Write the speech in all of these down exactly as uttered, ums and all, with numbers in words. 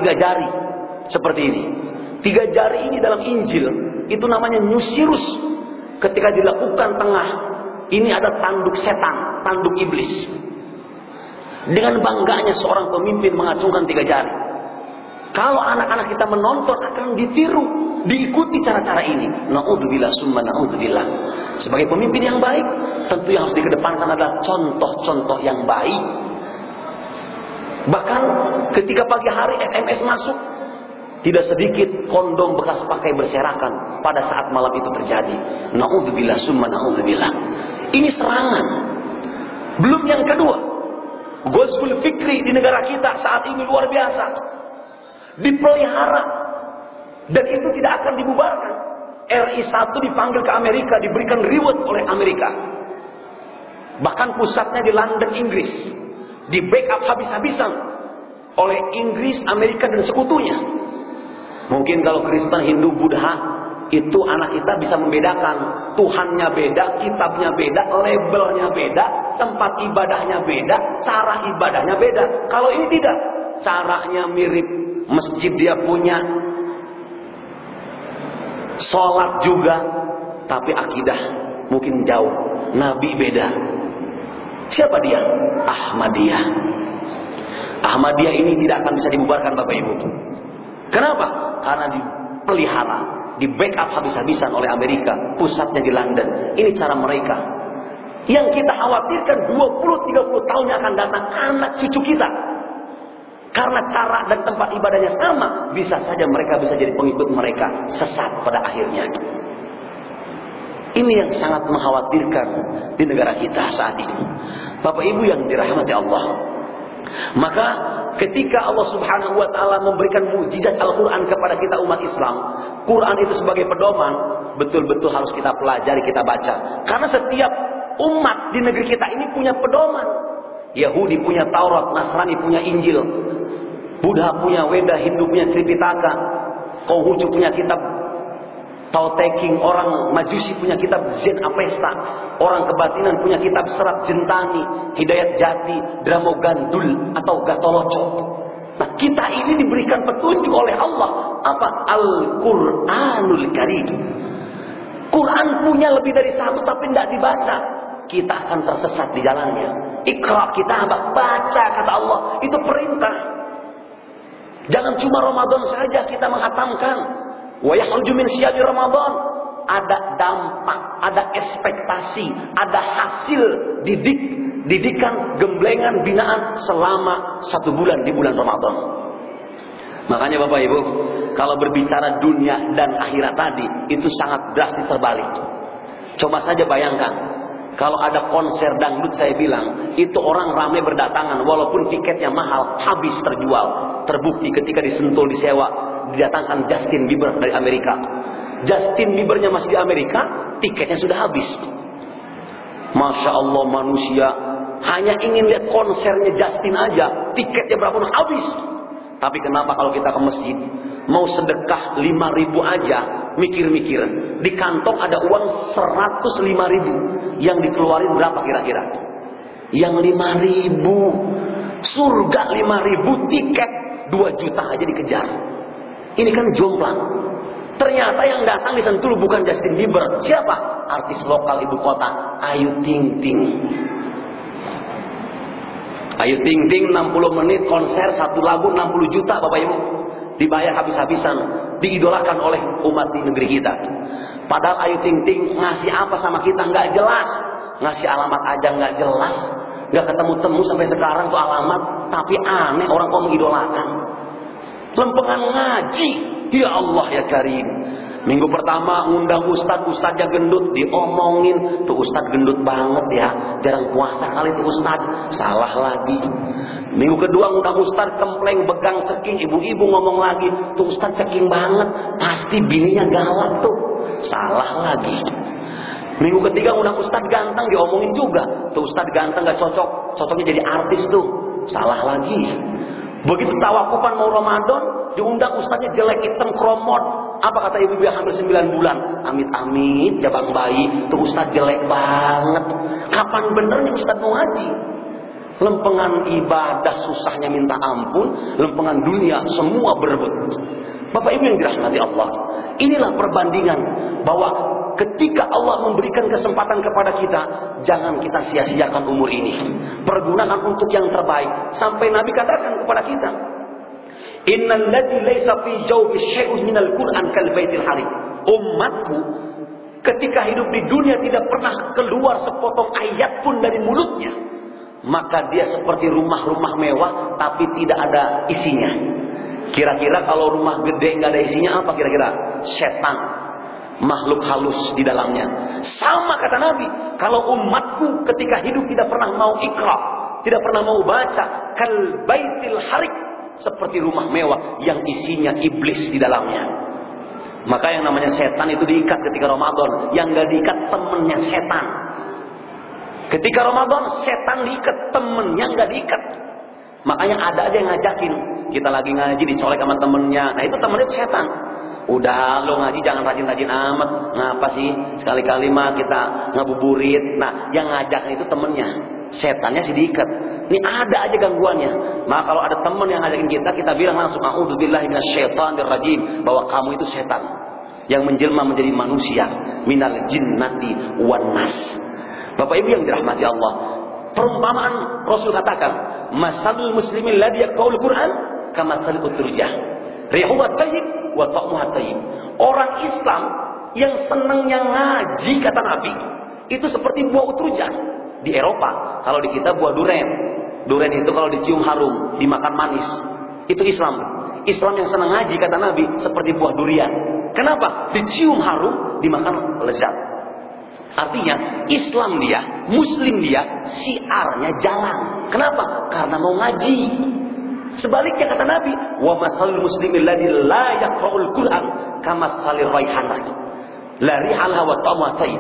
tiga jari seperti ini. Tiga jari ini dalam Injil itu namanya Nusirus. Ketika dilakukan tengah, ini ada tanduk setan, tanduk iblis. Dengan bangganya seorang pemimpin mengacungkan tiga jari. Kalau anak-anak kita menonton akan ditiru, diikuti cara-cara ini. Na'udzubillah summa na'udzubillah. Sebagai pemimpin yang baik, tentu yang harus dikedepankan adalah contoh-contoh yang baik. Bahkan ketika pagi hari S M S masuk, tidak sedikit kondom bekas pakai berserakan pada saat malam itu terjadi. Na'udzubillah summa na'udzubillah. Ini serangan. Belum yang kedua, Ghazwul Fikri di negara kita saat ini luar biasa. Dipelihara. Dan itu tidak akan dibubarkan. R I satu dipanggil ke Amerika, diberikan reward oleh Amerika. Bahkan pusatnya di London, Inggris. Di backup habis-habisan oleh Inggris, Amerika dan sekutunya. Mungkin kalau Kristen, Hindu, Buddha, itu anak kita bisa membedakan. Tuhannya beda, kitabnya beda, labelnya beda, tempat ibadahnya beda, cara ibadahnya beda. Kalau ini tidak, caranya mirip, masjid dia punya, sholat juga, tapi akidah mungkin jauh. Nabi beda. Siapa dia? Ahmadiyah. Ahmadiyah ini tidak akan bisa dibubarkan Bapak Ibu. Kenapa? Karena dipelihara, di backup habis-habisan oleh Amerika, pusatnya di London. Ini cara mereka. Yang kita khawatirkan dua puluh tiga puluh tahun yang akan datang, anak cucu kita. Karena cara dan tempat ibadahnya sama, bisa saja mereka bisa jadi pengikut mereka, sesat pada akhirnya. Ini yang sangat mengkhawatirkan di negara kita saat ini. Bapak Ibu yang dirahmati Allah. Maka ketika Allah Subhanahu wa taala memberikan mukjizat Al-Qur'an kepada kita umat Islam, Quran itu sebagai pedoman, betul-betul harus kita pelajari, kita baca. Karena setiap umat di negeri kita ini punya pedoman. Yahudi punya Taurat, Nasrani punya Injil, Buddha punya Weda, Hindu punya Tripitaka, Konghucu punya kitab Tao Te Ching, orang Majusi punya kitab Zen Avesta, orang kebatinan punya kitab Serat Jentani, Hidayat Jati, Dramo Gandul atau Gatoloco. Nah, kita ini diberikan petunjuk oleh Allah. Apa? Al-Quranul Karim. Quran punya lebih dari satu tapi tidak dibaca. Kita akan tersesat di jalannya. Iqra kitabak, baca kata Allah. Itu perintah. Jangan cuma Ramadan saja kita menghatamkan. Wa yakhruju min syahri Ramadan. Ada dampak, ada ekspektasi, ada hasil didik, didikan, gemblengan, binaan selama satu bulan di bulan Ramadan. Makanya Bapak Ibu, kalau berbicara dunia dan akhirat tadi, itu sangat drastis terbalik. Coba saja bayangkan, kalau ada konser dangdut saya bilang, itu orang ramai berdatangan, walaupun tiketnya mahal, habis terjual. Terbukti ketika disentul, disewa, didatangkan Justin Bieber dari Amerika. Justin Biebernya masih di Amerika, tiketnya sudah habis. Masya Allah, manusia hanya ingin lihat konsernya Justin aja, tiketnya berapa pun habis. Tapi kenapa kalau kita ke masjid, mau sedekah lima ribu aja, mikir-mikir, di kantong ada uang seratus lima ribu, yang dikeluarin berapa kira-kira? Yang lima ribu, surga lima ribu, tiket dua juta aja dikejar. Ini kan jomplang. Ternyata yang datang di Sentul bukan Justin Bieber. Siapa? Artis lokal ibu kota, Ayu Ting Ting. Ayu Ting Ting enam puluh menit konser, satu lagu enam puluh juta Bapak Ibu. Dibayar habis-habisan, diidolakan oleh umat di negeri kita. Padahal Ayu Ting Ting ngasih apa sama kita nggak jelas. Ngasih alamat aja nggak jelas. Nggak ketemu-temu sampai sekarang tuh alamat. Tapi aneh orang kok mengidolakan. Lempengan ngaji, ya Allah ya Karim. Minggu pertama ngundang ustad, ustadnya gendut, diomongin, tuh ustad gendut banget ya, jarang puasa kali tuh ustad, salah lagi. Minggu kedua ngundang ustad kempleng, begang ceking, ibu-ibu ngomong lagi, tuh ustad ceking banget, pasti bininya galak tuh, salah lagi. Minggu ketiga ngundang ustad ganteng, diomongin juga, tuh ustad ganteng gak cocok, cocoknya jadi artis tuh, salah lagi. Begitu tawakupan mau Ramadan, diundang ustaznya jelek, hitam, kromot. Apa kata ibu yang hamil sembilan bulan? Amit-amit, jabang bayi, tuh ustaz jelek banget. Kapan bener nih ustaz mau ngaji? Lempengan ibadah susahnya minta ampun, lempengan dunia semua berebut. Bapak Ibu yang dirahmati Allah, inilah perbandingan bahwa ketika Allah memberikan kesempatan kepada kita, jangan kita sia-siakan umur ini. Pergunakan untuk yang terbaik. Sampai Nabi katakan kepada kita, innal ladzi laisa fi jawfi syai'un minal Qur'an kal baitil harim. Umatku ketika hidup di dunia tidak pernah keluar sepotong ayat pun dari mulutnya, maka dia seperti rumah-rumah mewah tapi tidak ada isinya. Kira-kira kalau rumah gede nggak ada isinya apa kira-kira? Setan, makhluk halus di dalamnya. Sama kata Nabi, kalau umatku ketika hidup tidak pernah mau ikra, tidak pernah mau baca, kal baitil harik, seperti rumah mewah yang isinya iblis di dalamnya. Maka yang namanya setan itu diikat ketika Ramadan, yang nggak diikat temennya setan. Ketika Ramadan setan diikat, temennya nggak diikat. Makanya ada aja yang ngajakin, kita lagi ngaji dicolek sama temennya, nah itu temennya setan. Udah lo ngaji jangan rajin-rajin amat, ngapa sih sekali-kali mah kita ngabuburit. Nah yang ngajak itu temennya, setannya sih diikat. Ini ada aja gangguannya. Maka kalau ada temen yang ngajakin kita, kita bilang langsung a'udzubillahi minasyaitonirrajim, bahwa kamu itu setan yang menjelma menjadi manusia, minal jinnati wan nas. Bapak Ibu yang dirahmati Allah, perumpamaan Rasul katakan, masalul muslimin ladzi yaqra'ul Qur'an kamasalil utrujah, rihuha thayyib wa ta'muha thayyib. Orang Islam yang senangnya ngaji kata Nabi, itu seperti buah utrujah. Di Eropa, kalau di kita buah duren. Duren itu kalau dicium harum, dimakan manis. Itu Islam. Islam yang senang ngaji kata Nabi seperti buah durian. Kenapa? Dicium harum, dimakan lezat. Artinya Islam dia, Muslim dia, siarnya jalan. Kenapa? Karena mau ngaji. Sebaliknya kata Nabi, wa masalul muslimil ladzi la yaqra'ul Qur'an kamasalir raihanah la rihalha wa ta'muha thayyib.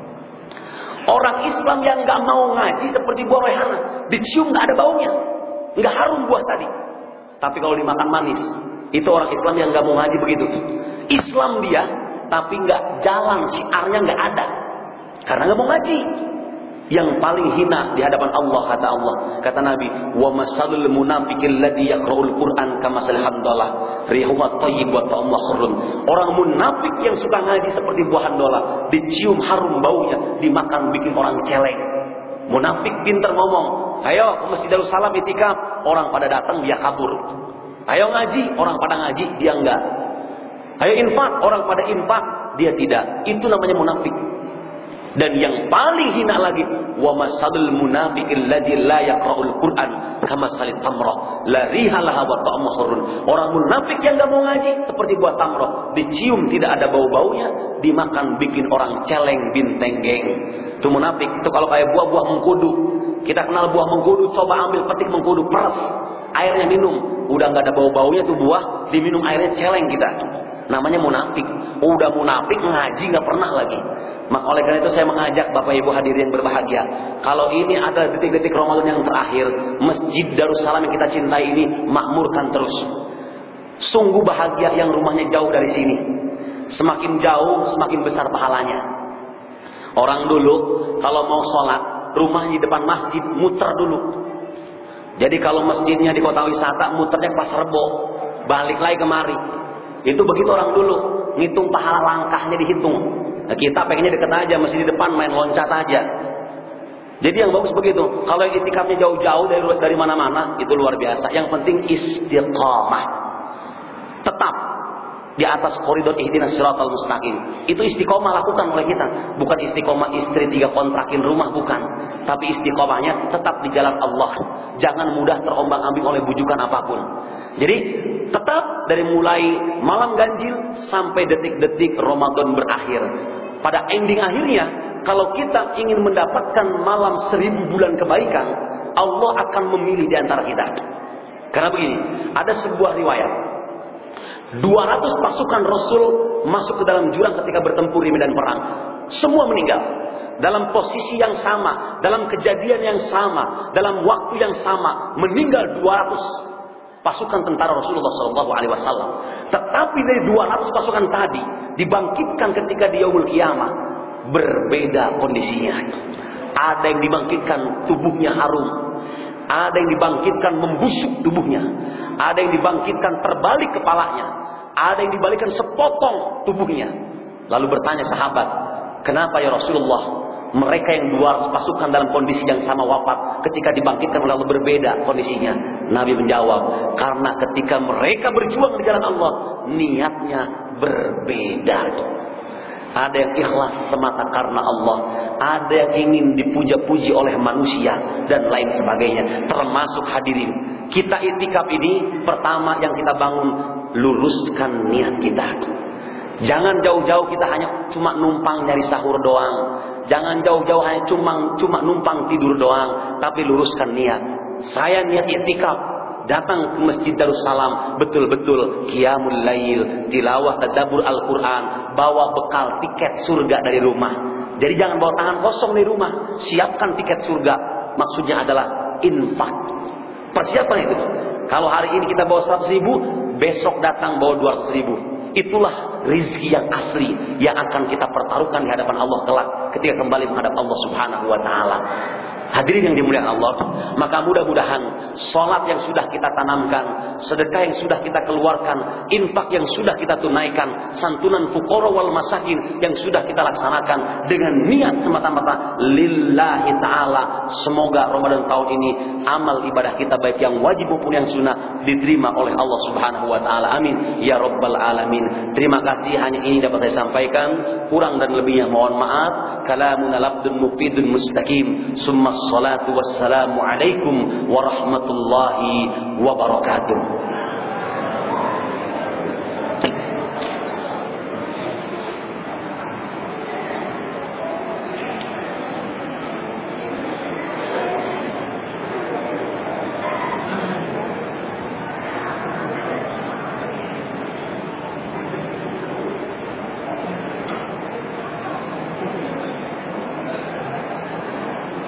Orang Islam yang nggak mau ngaji seperti buah raihanah, dicium nggak ada baunya, nggak harum buah tadi. Tapi kalau dimakan manis, itu orang Islam yang nggak mau ngaji begitu. Islam dia, tapi nggak jalan, siarnya nggak ada. Karena nggak mau ngaji. Yang paling hina di hadapan Allah kata Allah, kata Nabi, wa masalul munafiqil ladzi yaqra'ul Qur'an kamasal handalah rihuha thayyib wa ta'muha khurrun. Orang munafik yang suka ngaji seperti buah handalah, dicium harum baunya, dimakan bikin orang celeng. Munafik pintar ngomong, ayo ke Masjid Darussalam itikaf, orang pada datang dia kabur. Ayo ngaji, orang pada ngaji dia enggak. Ayo infak, orang pada infak dia tidak. Itu namanya munafik. Dan yang paling hina lagi, wa masalul munafiqil ladzi la yaqra'ul Qur'an kamasalit tamrah la rihalaha wa ta'muha khurrun. Orang munafik yang enggak mau ngaji seperti buah tamrah, dicium tidak ada bau-baunya, dimakan bikin orang celeng binteng geng. Itu munafik. Itu kalau kayak buah-buah mengkudu. Kita kenal buah mengkudu, coba ambil petik mengkudu, peras, airnya minum, udah enggak ada bau-baunya tuh buah, diminum airnya celeng kita. Namanya munafik. Udah munafik ngaji nggak pernah lagi. Maka oleh karena itu saya mengajak Bapak Ibu hadirin yang berbahagia, kalau ini ada detik-detik Ramadan yang terakhir, Masjid Darussalam yang kita cintai ini makmurkan terus. Sungguh bahagia yang rumahnya jauh dari sini. Semakin jauh semakin besar pahalanya. Orang dulu kalau mau sholat, rumahnya di depan masjid, muter dulu. Jadi kalau masjidnya di kota wisata, muternya ke Pasar Rebo, balik lagi kemari. Itu begitu orang dulu, ngitung pahala langkahnya dihitung. Nah, kita pengennya deket aja, masih di depan main loncat aja. Jadi yang bagus begitu. Kalau yang itikafnya jauh-jauh dari dari mana-mana, itu luar biasa. Yang penting istiqamah, tetap di atas koridor ihdinas siratal mustaqim. Itu istiqomah lakukan oleh kita. Bukan istiqomah istri tiga kontrakin rumah, bukan. Tapi istiqomahnya tetap di jalan Allah. Jangan mudah terombang-ambing oleh bujukan apapun. Jadi tetap dari mulai malam ganjil sampai detik-detik Ramadan berakhir. Pada ending akhirnya, kalau kita ingin mendapatkan malam seribu bulan kebaikan, Allah akan memilih di antara kita. Karena begini, ada sebuah riwayat, dua ratus pasukan Rasul masuk ke dalam jurang ketika bertempur di medan perang. Semua meninggal. Dalam posisi yang sama, dalam kejadian yang sama, dalam waktu yang sama, meninggal dua ratus pasukan tentara Rasulullah shallallahu alaihi wasallam. Tetapi dari dua ratus pasukan tadi dibangkitkan ketika di yaumul qiyamah, berbeda kondisinya. Ada yang dibangkitkan tubuhnya harum, Ada yang dibangkitkan membusuk tubuhnya. Ada yang dibangkitkan terbalik kepalanya. Ada yang dibalikan sepotong tubuhnya. Lalu bertanya sahabat, kenapa ya Rasulullah? Mereka yang dua pasukan dalam kondisi yang sama wafat, ketika dibangkitkan lalu berbeda kondisinya. Nabi menjawab, karena ketika mereka berjuang di jalan Allah, niatnya berbeda. Ada yang ikhlas semata karena Allah, ada yang ingin dipuja-puji oleh manusia, dan lain sebagainya. Termasuk hadirin, kita itikaf ini pertama yang kita bangun, luruskan niat kita. Jangan jauh-jauh kita hanya cuma numpang nyari sahur doang. Jangan jauh-jauh hanya cuma cuma numpang tidur doang, tapi luruskan niat. Saya niat itikaf, datang ke Masjid Darussalam, betul-betul qiyamul lail, tilawah tadabbur Al-Qur'an, bawa bekal tiket surga dari rumah. Jadi jangan bawa tangan kosong di rumah, siapkan tiket surga. Maksudnya adalah infak. Persiapan itu. Kalau hari ini kita bawa seratus ribu, besok datang bawa dua ratus ribu. Itulah rizki yang asli yang akan kita pertaruhkan di hadapan Allah kelak ketika kembali menghadap Allah Subhanahu wa taala. Hadirin yang dimuliakan Allah, maka mudah-mudahan salat yang sudah kita tanamkan, sedekah yang sudah kita keluarkan, infak yang sudah kita tunaikan, santunan fuqara wal masakin yang sudah kita laksanakan dengan niat semata-mata lillahi taala. Semoga Ramadan tahun ini amal ibadah kita baik yang wajib maupun yang sunnah diterima oleh Allah Subhanahu wa taala. Amin ya rabbal alamin. Terima kasih, hanya ini dapat saya sampaikan, kurang dan lebihnya mohon maaf. Kalamun labdun mufidun mustaqim. Summa salatu wassalamu alaikum warahmatullahi wabarakatuh.